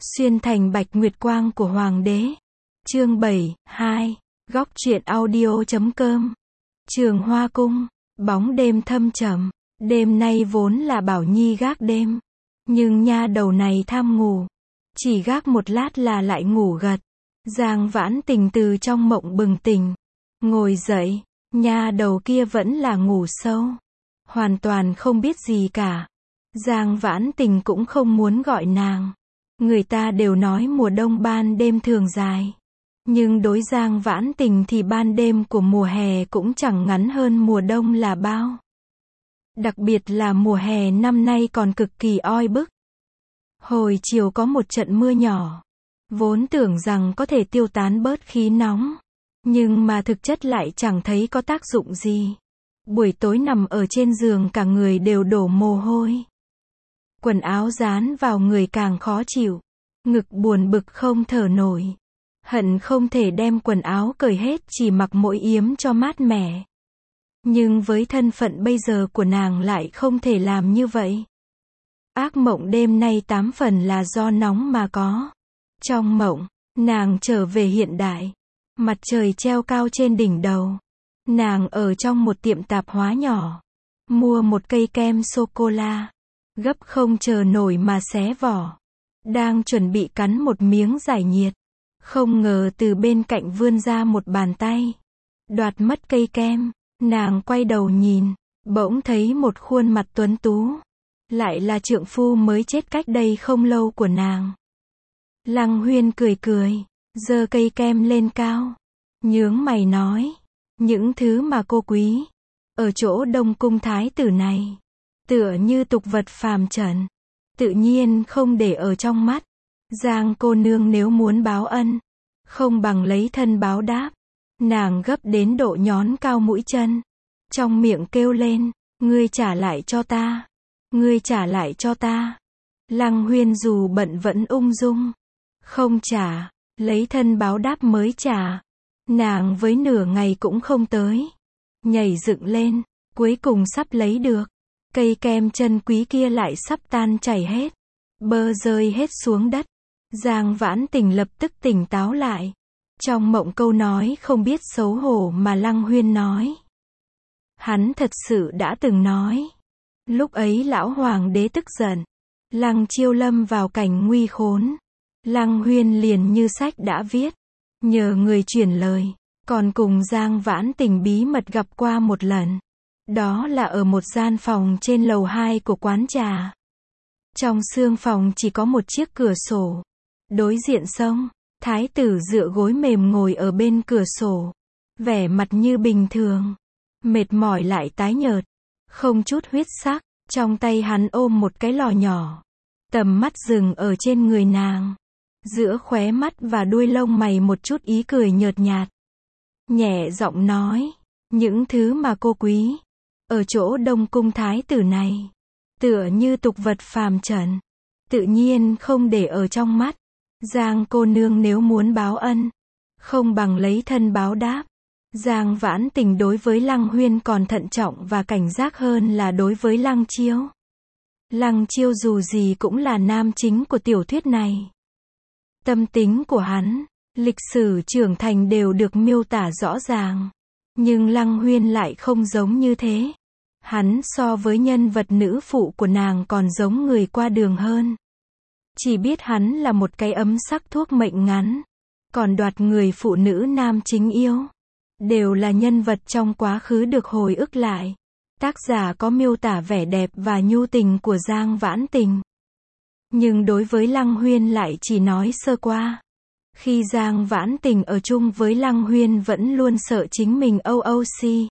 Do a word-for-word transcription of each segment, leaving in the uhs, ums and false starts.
Xuyên thành bạch nguyệt quang của hoàng đế. Chương bảy, hai. Góc truyện audio chấm com. Trường Hoa Cung. Bóng đêm thâm trầm. Đêm nay vốn là Bảo Nhi gác đêm. Nhưng nha đầu này tham ngủ. Chỉ gác một lát là lại ngủ gật. Giang Vãn Tình từ trong mộng bừng tỉnh. Ngồi dậy, nha đầu kia vẫn là ngủ sâu. Hoàn toàn không biết gì cả. Giang Vãn Tình cũng không muốn gọi nàng. Người ta đều nói mùa đông ban đêm thường dài. Nhưng đối Giang Vãn Tình thì ban đêm của mùa hè cũng chẳng ngắn hơn mùa đông là bao. Đặc biệt là mùa hè năm nay còn cực kỳ oi bức. Hồi chiều có một trận mưa nhỏ. Vốn tưởng rằng có thể tiêu tán bớt khí nóng. Nhưng mà thực chất lại chẳng thấy có tác dụng gì. Buổi tối nằm ở trên giường cả người đều đổ mồ hôi. Quần áo dán vào người càng khó chịu. Ngực buồn bực không thở nổi. Hận không thể đem quần áo cởi hết chỉ mặc mỗi yếm cho mát mẻ. Nhưng với thân phận bây giờ của nàng lại không thể làm như vậy. Ác mộng đêm nay tám phần là do nóng mà có. Trong mộng, nàng trở về hiện đại. Mặt trời treo cao trên đỉnh đầu. Nàng ở trong một tiệm tạp hóa nhỏ. Mua một cây kem sô-cô-la. Gấp không chờ nổi mà xé vỏ. Đang chuẩn bị cắn một miếng giải nhiệt. Không ngờ từ bên cạnh vươn ra một bàn tay. Đoạt mất cây kem. Nàng quay đầu nhìn. Bỗng thấy một khuôn mặt tuấn tú. Lại là trượng phu mới chết cách đây không lâu của nàng. Lăng Huyên cười cười. Giơ cây kem lên cao. Nhướng mày nói. Những thứ mà cô quý. Ở chỗ Đông Cung thái tử này. Tựa như tục vật phàm trần. Tự nhiên không để ở trong mắt. Giang cô nương nếu muốn báo ân. Không bằng lấy thân báo đáp. Nàng gấp đến độ nhón cao mũi chân. Trong miệng kêu lên. Ngươi trả lại cho ta. Ngươi trả lại cho ta. Lăng Huyên dù bận vẫn ung dung. Không trả. Lấy thân báo đáp mới trả. Nàng với nửa ngày cũng không tới. Nhảy dựng lên. Cuối cùng sắp lấy được. Cây kem chân quý kia lại sắp tan chảy hết. Bơ rơi hết xuống đất. Giang Vãn Tình lập tức tỉnh táo lại. Trong mộng câu nói không biết xấu hổ mà Lăng Huyên nói. Hắn thật sự đã từng nói. Lúc ấy lão hoàng đế tức giận. Lăng Chiêu lâm vào cảnh nguy khốn. Lăng Huyên liền như sách đã viết. Nhờ người chuyển lời. Còn cùng Giang Vãn Tình bí mật gặp qua một lần. Đó là ở một gian phòng trên lầu hai của quán trà. Trong sương phòng chỉ có một chiếc cửa sổ. Đối diện sông, thái tử dựa gối mềm ngồi ở bên cửa sổ. Vẻ mặt như bình thường. Mệt mỏi lại tái nhợt. Không chút huyết sắc. Trong tay hắn ôm một cái lò nhỏ. Tầm mắt dừng ở trên người nàng. Giữa khóe mắt và đuôi lông mày một chút ý cười nhợt nhạt. Nhẹ giọng nói. Những thứ mà cô quý. Ở chỗ Đông Cung thái tử này. Tựa như tục vật phàm trần. Tự nhiên không để ở trong mắt. Giang cô nương nếu muốn báo ân. Không bằng lấy thân báo đáp. Giang Vãn Tình đối với Lăng Huyên còn thận trọng và cảnh giác hơn là đối với Lăng Chiêu. Lăng Chiêu dù gì cũng là nam chính của tiểu thuyết này. Tâm tính của hắn, lịch sử trưởng thành đều được miêu tả rõ ràng. Nhưng Lăng Huyên lại không giống như thế. Hắn so với nhân vật nữ phụ của nàng còn giống người qua đường hơn. Chỉ biết hắn là một cái ấm sắc thuốc mệnh ngắn. Còn đoạt người phụ nữ nam chính yêu. Đều là nhân vật trong quá khứ được hồi ức lại. Tác giả có miêu tả vẻ đẹp và nhu tình của Giang Vãn Tình. Nhưng đối với Lăng Huyên lại chỉ nói sơ qua. Khi Giang Vãn Tình ở chung với Lăng Huyên vẫn luôn sợ chính mình o o xê.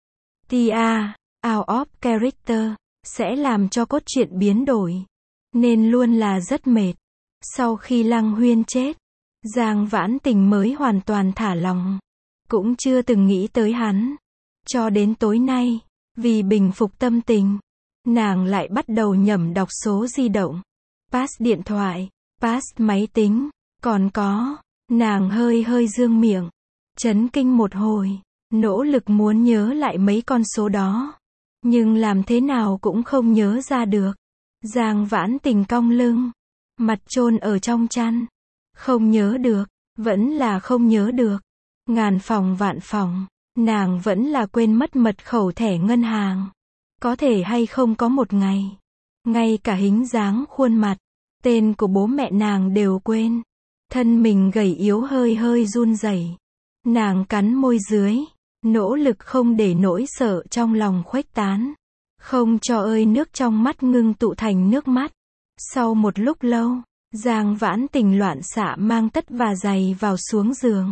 tê a, out of character, sẽ làm cho cốt truyện biến đổi. Nên luôn là rất mệt. Sau khi Lăng Huyên chết, Giang Vãn Tình mới hoàn toàn thả lòng. Cũng chưa từng nghĩ tới hắn. Cho đến tối nay, vì bình phục tâm tình, nàng lại bắt đầu nhẩm đọc số di động. Pass điện thoại, pass máy tính. Còn có, nàng hơi hơi dương miệng. Chấn kinh một hồi. Nỗ lực muốn nhớ lại mấy con số đó. Nhưng làm thế nào cũng không nhớ ra được. Giang Vãn Tình cong lưng. mặt chôn ở trong chăn. Không nhớ được, vẫn là không nhớ được. Ngàn phòng vạn phòng, nàng vẫn là quên mất mật khẩu thẻ ngân hàng. Có thể hay không có một ngày, ngay cả hình dáng khuôn mặt, tên của bố mẹ nàng đều quên. Thân mình gầy yếu hơi hơi run rẩy. Nàng cắn môi dưới, nỗ lực không để nỗi sợ trong lòng khuếch tán. Không cho ơi nước trong mắt ngưng tụ thành nước mắt. Sau một lúc lâu, Giang Vãn Tình loạn xạ mang tất và giày vào xuống giường.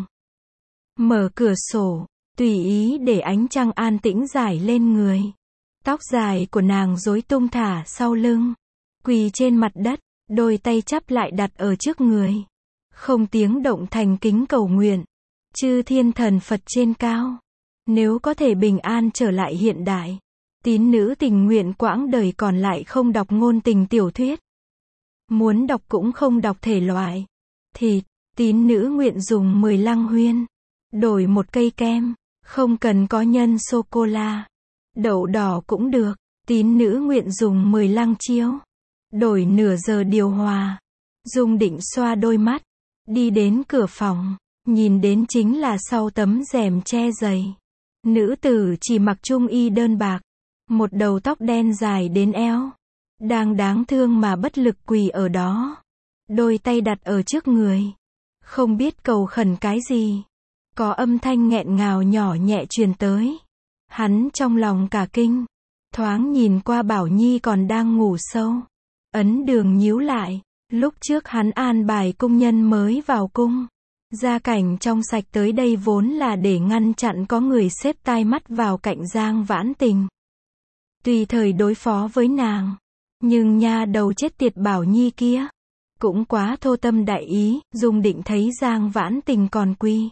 Mở cửa sổ, tùy ý để ánh trăng an tĩnh rải lên người. Tóc dài của nàng rối tung thả sau lưng. Quỳ trên mặt đất, đôi tay chắp lại đặt ở trước người. Không tiếng động thành kính cầu nguyện. Chư thiên thần Phật trên cao, nếu có thể bình an trở lại hiện đại, tín nữ tình nguyện quãng đời còn lại không đọc ngôn tình tiểu thuyết. Muốn đọc cũng không đọc thể loại thịt, tín nữ nguyện dùng mười lăng huyên, đổi một cây kem, không cần có nhân sô-cô-la. Đậu đỏ cũng được, tín nữ nguyện dùng mười lăng chiếu, đổi nửa giờ điều hòa. Dung Định xoa đôi mắt, đi đến cửa phòng, nhìn đến chính là sau tấm rèm che dày. Nữ tử chỉ mặc trung y đơn bạc, một đầu tóc đen dài đến eo, đang đáng thương mà bất lực quỳ ở đó. Đôi tay đặt ở trước người, không biết cầu khẩn cái gì. Có âm thanh nghẹn ngào nhỏ nhẹ truyền tới. Hắn trong lòng cả kinh, thoáng nhìn qua Bảo Nhi còn đang ngủ sâu. Ấn Đường nhíu lại, lúc trước hắn an bài cung nhân mới vào cung. Gia Cảnh trong sạch tới đây vốn là để ngăn chặn có người xếp tai mắt vào cạnh Giang Vãn Tình. Tùy thời đối phó với nàng. Nhưng nha đầu chết tiệt Bảo Nhi kia, cũng quá thô tâm đại ý. Dung Định thấy Giang Vãn Tình còn quy,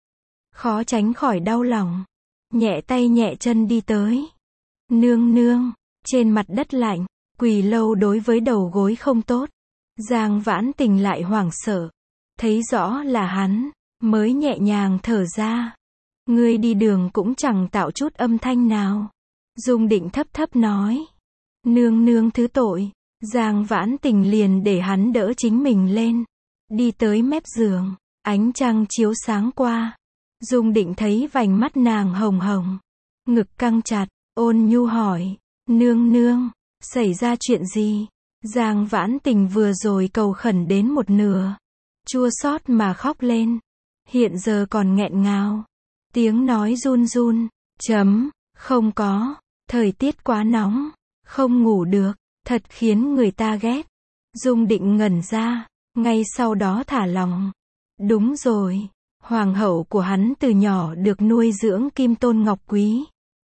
khó tránh khỏi đau lòng. Nhẹ tay nhẹ chân đi tới. Nương nương, trên mặt đất lạnh, quỳ lâu đối với đầu gối không tốt. Giang Vãn Tình lại hoảng sợ. Thấy rõ là hắn, mới nhẹ nhàng thở ra. Ngươi đi đường cũng chẳng tạo chút âm thanh nào. Dung Định thấp thấp nói. Nương nương thứ tội. Giang Vãn Tình liền để hắn đỡ chính mình lên. Đi tới mép giường, ánh trăng chiếu sáng qua. Dung Định thấy vành mắt nàng hồng hồng, ngực căng chặt, ôn nhu hỏi. Nương nương, xảy ra chuyện gì? Giang Vãn Tình vừa rồi cầu khẩn đến một nửa, chua xót mà khóc lên. Hiện giờ còn nghẹn ngào. Tiếng nói run run. Chấm, không có. Thời tiết quá nóng. Không ngủ được. Thật khiến người ta ghét. Dung Định ngẩn ra. Ngay sau đó thả lòng. Đúng rồi. Hoàng hậu của hắn từ nhỏ được nuôi dưỡng kim tôn ngọc quý.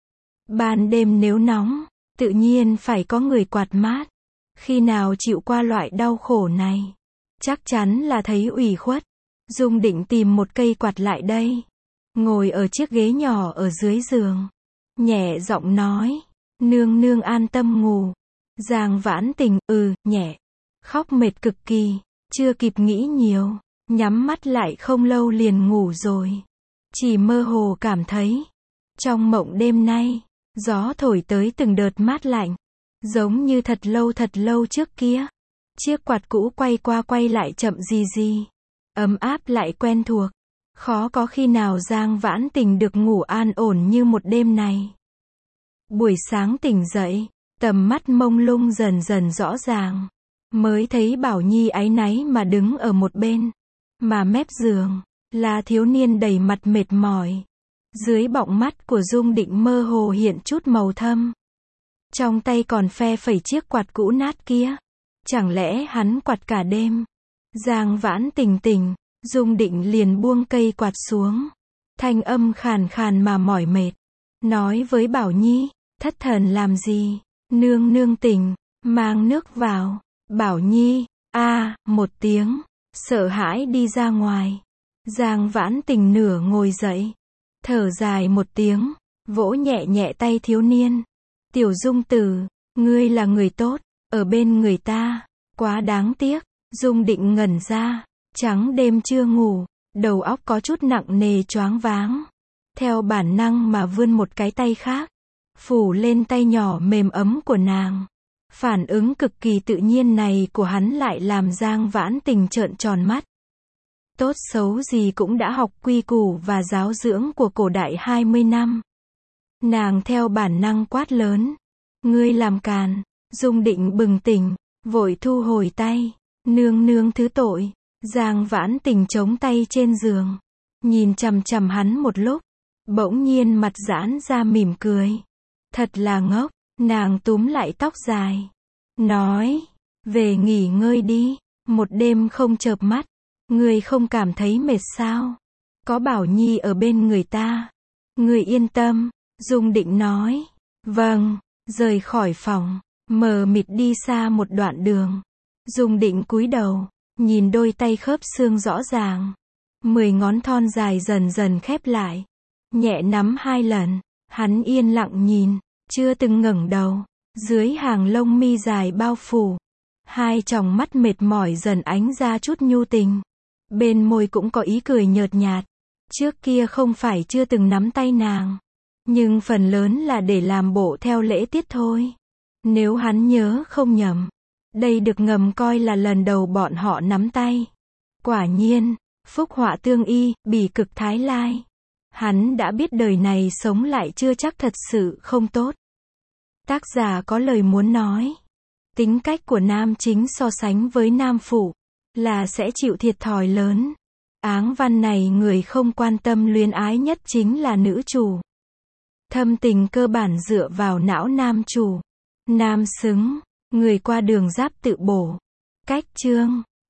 Ban đêm nếu nóng, tự nhiên phải có người quạt mát. Khi nào chịu qua loại đau khổ này, chắc chắn là thấy ủy khuất. Dung Định tìm một cây quạt lại đây, ngồi ở chiếc ghế nhỏ ở dưới giường, nhẹ giọng nói. Nương nương an tâm ngủ. Giang Vãn Tình, ừ, nhẹ. Khóc mệt cực kỳ, chưa kịp nghĩ nhiều, nhắm mắt lại không lâu liền ngủ rồi. Chỉ mơ hồ cảm thấy, trong mộng đêm nay, gió thổi tới từng đợt mát lạnh, giống như thật lâu thật lâu trước kia. Chiếc quạt cũ quay qua quay lại chậm gì gì, ấm áp lại quen thuộc. Khó có khi nào Giang Vãn Tình được ngủ an ổn như một đêm này. Buổi sáng tỉnh dậy, tầm mắt mông lung dần dần rõ ràng, mới thấy Bảo Nhi áy náy mà đứng ở một bên, mà mép giường là thiếu niên đầy mặt mệt mỏi. Dưới bọng mắt của Dung Định mơ hồ hiện chút màu thâm, trong tay còn phe phẩy chiếc quạt cũ nát kia. Chẳng lẽ hắn quạt cả đêm? Giang Vãn Tình tỉnh, Dung Định liền buông cây quạt xuống, thanh âm khàn khàn mà mỏi mệt, nói với Bảo Nhi. Thất thần làm gì? Nương nương tỉnh, mang nước vào. Bảo Nhi, a à, một tiếng, sợ hãi đi ra ngoài. Giang Vãn Tình nửa ngồi dậy, thở dài một tiếng, vỗ nhẹ nhẹ tay thiếu niên. Tiểu Dung tử, ngươi là người tốt, ở bên người ta, quá đáng tiếc. Dung Định ngẩn ra, trắng đêm chưa ngủ, đầu óc có chút nặng nề choáng váng. Theo bản năng mà vươn một cái tay khác, phủ lên tay nhỏ mềm ấm của nàng. Phản ứng cực kỳ tự nhiên này của hắn lại làm Giang Vãn Tình trợn tròn mắt. Tốt xấu gì cũng đã học quy củ và giáo dưỡng của cổ đại hai mươi năm. Nàng theo bản năng quát lớn. Ngươi làm càn. Dung Định bừng tỉnh, vội thu hồi tay. Nương nương thứ tội. Giang Vãn Tình chống tay trên giường, nhìn chằm chằm hắn một lúc, bỗng nhiên mặt giãn ra mỉm cười. Thật là ngốc, nàng túm lại tóc dài, nói, về nghỉ ngơi đi, một đêm không chợp mắt, ngươi không cảm thấy mệt sao? Có Bảo Nhi ở bên người ta. Ngươi yên tâm, Dung Định nói. Vâng, rời khỏi phòng, mờ mịt đi xa một đoạn đường. Dung Định cúi đầu, nhìn đôi tay khớp xương rõ ràng. Mười ngón thon dài dần dần khép lại. Nhẹ nắm hai lần, hắn yên lặng nhìn, chưa từng ngẩng đầu. Dưới hàng lông mi dài bao phủ, hai tròng mắt mệt mỏi dần ánh ra chút nhu tình. Bên môi cũng có ý cười nhợt nhạt. Trước kia không phải chưa từng nắm tay nàng, nhưng phần lớn là để làm bộ theo lễ tiết thôi. Nếu hắn nhớ không nhầm, đây được ngầm coi là lần đầu bọn họ nắm tay. Quả nhiên, phúc họa tương y, bỉ cực thái lai. Hắn đã biết đời này sống lại chưa chắc thật sự không tốt. Tác giả có lời muốn nói. Tính cách của nam chính so sánh với nam phụ, là sẽ chịu thiệt thòi lớn. Áng văn này người không quan tâm luyến ái nhất chính là nữ chủ. Thâm tình cơ bản dựa vào não nam chủ. Nam xứng, người qua đường giáp tự bổ. Cách chương